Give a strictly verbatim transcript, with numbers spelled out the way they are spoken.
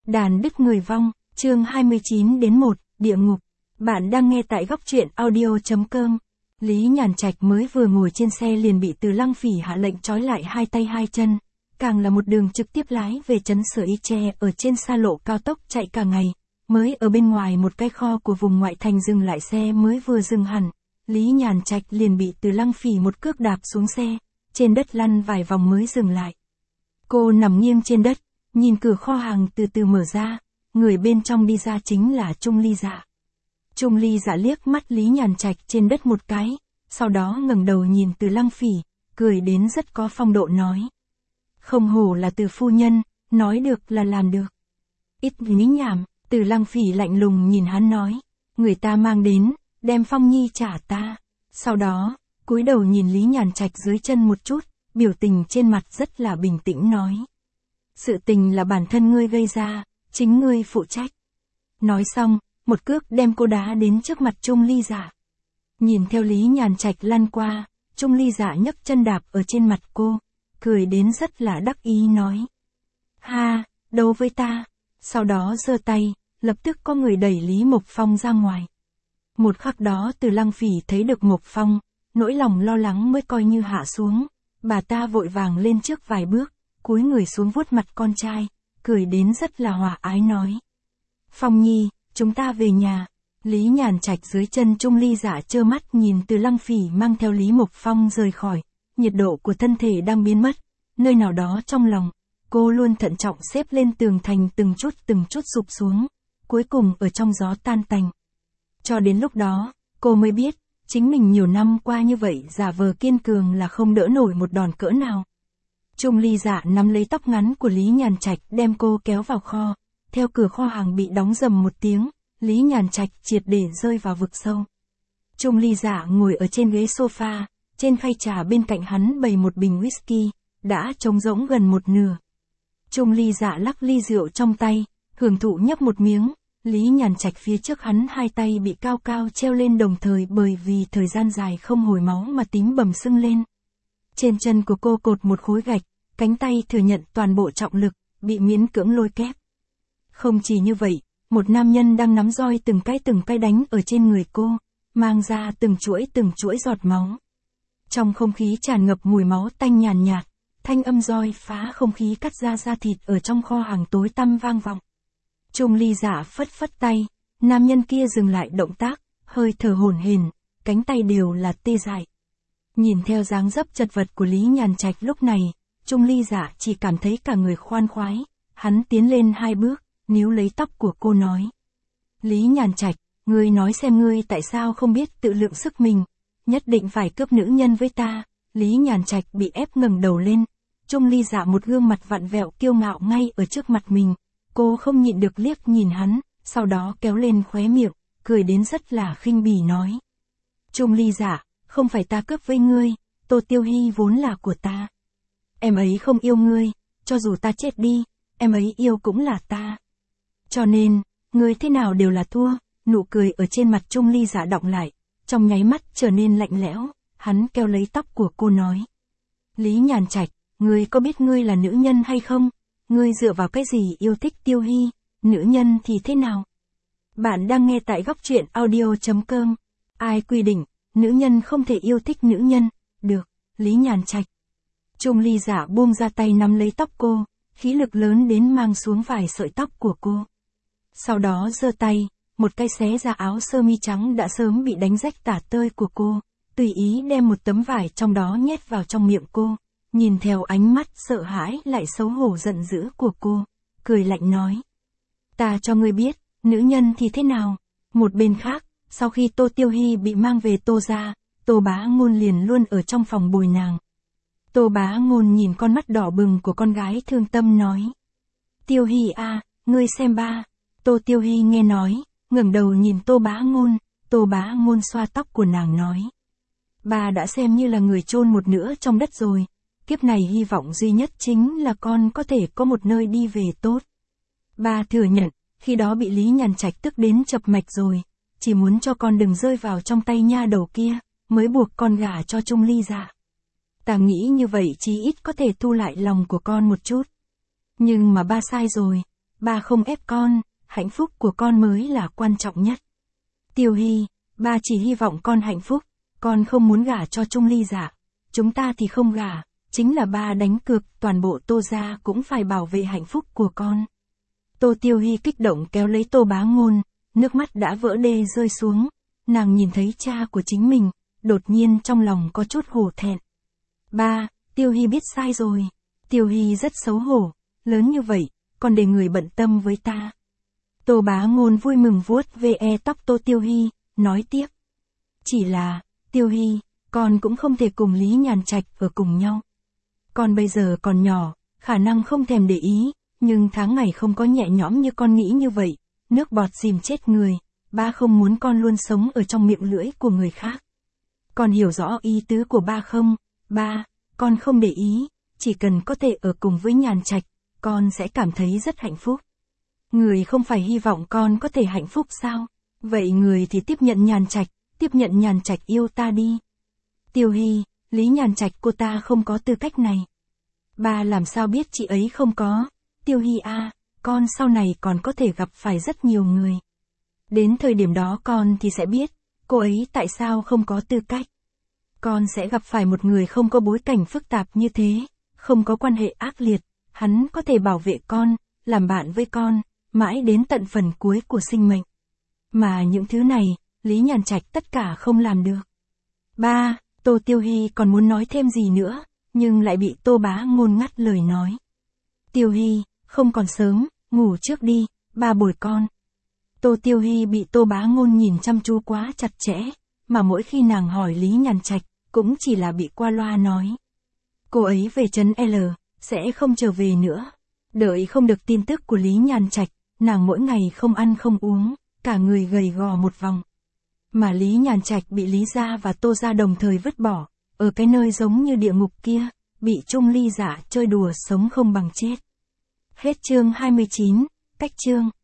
Đàn đứt người vong, chương hai mươi chín đến một, địa ngục. Bạn đang nghe tại góc truyện audio chấm com. Lý Nhàn Trạch mới vừa ngồi trên xe liền bị Từ Lăng Phỉ hạ lệnh trói lại hai tay hai chân. Càng là một đường trực tiếp lái về trấn Sở Y Tre ở trên xa lộ cao tốc chạy cả ngày. Mới ở bên ngoài một cái kho của vùng ngoại thành dừng lại xe mới vừa dừng hẳn. Lý Nhàn Trạch liền bị Từ Lăng Phỉ một cước đạp xuống xe, trên đất lăn vài vòng mới dừng lại. Cô nằm nghiêng trên đất, nhìn cửa kho hàng từ từ mở ra, người bên trong đi ra chính là Trung Ly Dạ. Trung Ly Dạ liếc mắt Lý Nhàn Trạch trên đất một cái, sau đó ngẩng đầu nhìn Từ Lăng Phỉ, cười đến rất có phong độ nói. Không hổ là Từ phu nhân, nói được là làm được. Ít nghĩ nhảm, Từ Lăng Phỉ lạnh lùng nhìn hắn nói, người ta mang đến, đem Phong Nhi trả ta. Sau đó, cúi đầu nhìn Lý Nhàn Trạch dưới chân một chút, biểu tình trên mặt rất là bình tĩnh nói. Sự tình là bản thân ngươi gây ra, chính ngươi phụ trách. Nói xong, một cước đem cô đá đến trước mặt Trung Ly Dạ. Nhìn theo Lý Nhàn Trạch lăn qua, Trung Ly Dạ nhấc chân đạp ở trên mặt cô, cười đến rất là đắc ý nói. Ha, đấu với ta. Sau đó giơ tay, lập tức có người đẩy Lý Mộc Phong ra ngoài. Một khắc đó Từ Lăng Phỉ thấy được Mộc Phong, nỗi lòng lo lắng mới coi như hạ xuống. Bà ta vội vàng lên trước vài bước, cúi người xuống vuốt mặt con trai, cười đến rất là hòa ái nói. Phong Nhi, chúng ta về nhà. Lý Nhàn Trạch dưới chân Trung Ly Dạ trơ mắt nhìn Từ Lăng Phỉ mang theo Lý Mộc Phong rời khỏi, nhiệt độ của thân thể đang biến mất, nơi nào đó trong lòng, cô luôn thận trọng xếp lên tường thành từng chút từng chút sụp xuống, cuối cùng ở trong gió tan tành. Cho đến lúc đó, cô mới biết, chính mình nhiều năm qua như vậy giả vờ kiên cường là không đỡ nổi một đòn cỡ nào. Trung Ly Dạ nắm lấy tóc ngắn của Lý Nhàn Trạch đem cô kéo vào kho, theo cửa kho hàng bị đóng rầm một tiếng, Lý Nhàn Trạch triệt để rơi vào vực sâu. Trung Ly Dạ ngồi ở trên ghế sofa, trên khay trà bên cạnh hắn bày một bình whisky, đã trống rỗng gần một nửa. Trung Ly Dạ lắc ly rượu trong tay, hưởng thụ nhấp một miếng, Lý Nhàn Trạch phía trước hắn hai tay bị cao cao treo lên đồng thời bởi vì thời gian dài không hồi máu mà tím bầm sưng lên. Trên chân của cô cột một khối gạch, cánh tay thừa nhận toàn bộ trọng lực, bị miễn cưỡng lôi kép. Không chỉ như vậy, một nam nhân đang nắm roi từng cái từng cái đánh ở trên người cô, mang ra từng chuỗi từng chuỗi giọt máu. Trong không khí tràn ngập mùi máu tanh nhàn nhạt, thanh âm roi phá không khí cắt ra da thịt ở trong kho hàng tối tăm vang vọng. Trung Ly Dạ phất phất tay, nam nhân kia dừng lại động tác, hơi thở hổn hển, cánh tay đều là tê dại. Nhìn theo dáng dấp chật vật của Lý Nhàn Trạch lúc này, Trung Ly Dạ chỉ cảm thấy cả người khoan khoái, hắn tiến lên hai bước, níu lấy tóc của cô nói. Lý Nhàn Trạch, ngươi nói xem ngươi tại sao không biết tự lượng sức mình, nhất định phải cướp nữ nhân với ta. Lý Nhàn Trạch bị ép ngẩng đầu lên, Trung Ly Dạ một gương mặt vặn vẹo kiêu ngạo ngay ở trước mặt mình, cô không nhịn được liếc nhìn hắn, sau đó kéo lên khóe miệng, cười đến rất là khinh bỉ nói. Trung Ly Dạ, không phải ta cướp với ngươi, Tô Tiêu Hy vốn là của ta. Em ấy không yêu ngươi, cho dù ta chết đi, em ấy yêu cũng là ta. Cho nên, ngươi thế nào đều là thua. Nụ cười ở trên mặt Trung Ly Dạ đọng lại, trong nháy mắt trở nên lạnh lẽo, hắn kéo lấy tóc của cô nói. Lý Nhàn Trạch, ngươi có biết ngươi là nữ nhân hay không? Ngươi dựa vào cái gì yêu thích Tiêu Hy, nữ nhân thì thế nào? Bạn đang nghe tại góc truyện audio chấm com. Ai quy định, nữ nhân không thể yêu thích nữ nhân? Được, Lý Nhàn Trạch. Trung Ly Dạ buông ra tay nắm lấy tóc cô, khí lực lớn đến mang xuống vài sợi tóc của cô. Sau đó giơ tay, một cái xé ra áo sơ mi trắng đã sớm bị đánh rách tả tơi của cô, tùy ý đem một tấm vải trong đó nhét vào trong miệng cô, nhìn theo ánh mắt sợ hãi lại xấu hổ giận dữ của cô, cười lạnh nói. Ta cho ngươi biết, nữ nhân thì thế nào? Một bên khác, sau khi Tô Tiêu Hy bị mang về Tô gia, Tô Bá Ngôn liền luôn ở trong phòng bồi nàng. Tô Bá Ngôn nhìn con mắt đỏ bừng của con gái thương tâm nói. Tiêu Hy à, ngươi xem ba. Tô Tiêu Hy nghe nói, ngẩng đầu nhìn Tô Bá Ngôn, Tô Bá Ngôn xoa tóc của nàng nói. Ba đã xem như là người chôn một nửa trong đất rồi, kiếp này hy vọng duy nhất chính là con có thể có một nơi đi về tốt. Ba thừa nhận, khi đó bị Lý Nhàn Trạch tức đến chập mạch rồi, chỉ muốn cho con đừng rơi vào trong tay nha đầu kia, mới buộc con gả cho Trung Ly Dạ. Ta nghĩ như vậy chí ít có thể thu lại lòng của con một chút. Nhưng mà ba sai rồi, ba không ép con, hạnh phúc của con mới là quan trọng nhất. Tiêu Hy, ba chỉ hy vọng con hạnh phúc, con không muốn gả cho Trung Ly Dạ. Chúng ta thì không gả, chính là ba đánh cược toàn bộ Tô gia cũng phải bảo vệ hạnh phúc của con. Tô Tiêu Hy kích động kéo lấy Tô Bá Ngôn, nước mắt đã vỡ đê rơi xuống, nàng nhìn thấy cha của chính mình, đột nhiên trong lòng có chút hổ thẹn. Ba, Tiêu Hy biết sai rồi. Tiêu Hy rất xấu hổ, lớn như vậy, còn để người bận tâm với ta. Tô Bá Ngôn vui mừng vuốt ve tóc Tô Tiêu Hy, nói tiếp. Chỉ là, Tiêu Hy, con cũng không thể cùng Lý Nhàn Trạch ở cùng nhau. Con bây giờ còn nhỏ, khả năng không thèm để ý, nhưng tháng ngày không có nhẹ nhõm như con nghĩ như vậy, nước bọt dìm chết người, ba không muốn con luôn sống ở trong miệng lưỡi của người khác. Con hiểu rõ ý tứ của ba không? Ba, con không để ý, chỉ cần có thể ở cùng với Nhàn Trạch, con sẽ cảm thấy rất hạnh phúc. Người không phải hy vọng con có thể hạnh phúc sao? Vậy người thì tiếp nhận Nhàn Trạch, tiếp nhận Nhàn Trạch yêu ta đi. Tiêu Hy, Lý Nhàn Trạch cô ta không có tư cách này. Ba làm sao biết chị ấy không có? Tiêu Hy a, con sau này còn có thể gặp phải rất nhiều người. Đến thời điểm đó con thì sẽ biết, cô ấy tại sao không có tư cách. Con sẽ gặp phải một người không có bối cảnh phức tạp như thế, không có quan hệ ác liệt, hắn có thể bảo vệ con, làm bạn với con, mãi đến tận phần cuối của sinh mệnh. Mà những thứ này, Lý Nhàn Trạch tất cả không làm được. Ba, Tô Tiêu Hy còn muốn nói thêm gì nữa, nhưng lại bị Tô Bá Ngôn ngắt lời nói. Tiêu Hy, không còn sớm, ngủ trước đi, ba bồi con. Tô Tiêu Hy bị Tô Bá Ngôn nhìn chăm chú quá chặt chẽ, mà mỗi khi nàng hỏi Lý Nhàn Trạch, cũng chỉ là bị qua loa nói. Cô ấy về trấn L, sẽ không trở về nữa. Đợi không được tin tức của Lý Nhàn Trạch, nàng mỗi ngày không ăn không uống, cả người gầy gò một vòng. Mà Lý Nhàn Trạch bị Lý gia và Tô gia đồng thời vứt bỏ, ở cái nơi giống như địa ngục kia, bị Trung Ly Dạ chơi đùa sống không bằng chết. Hết chương hai mươi chín, cách chương.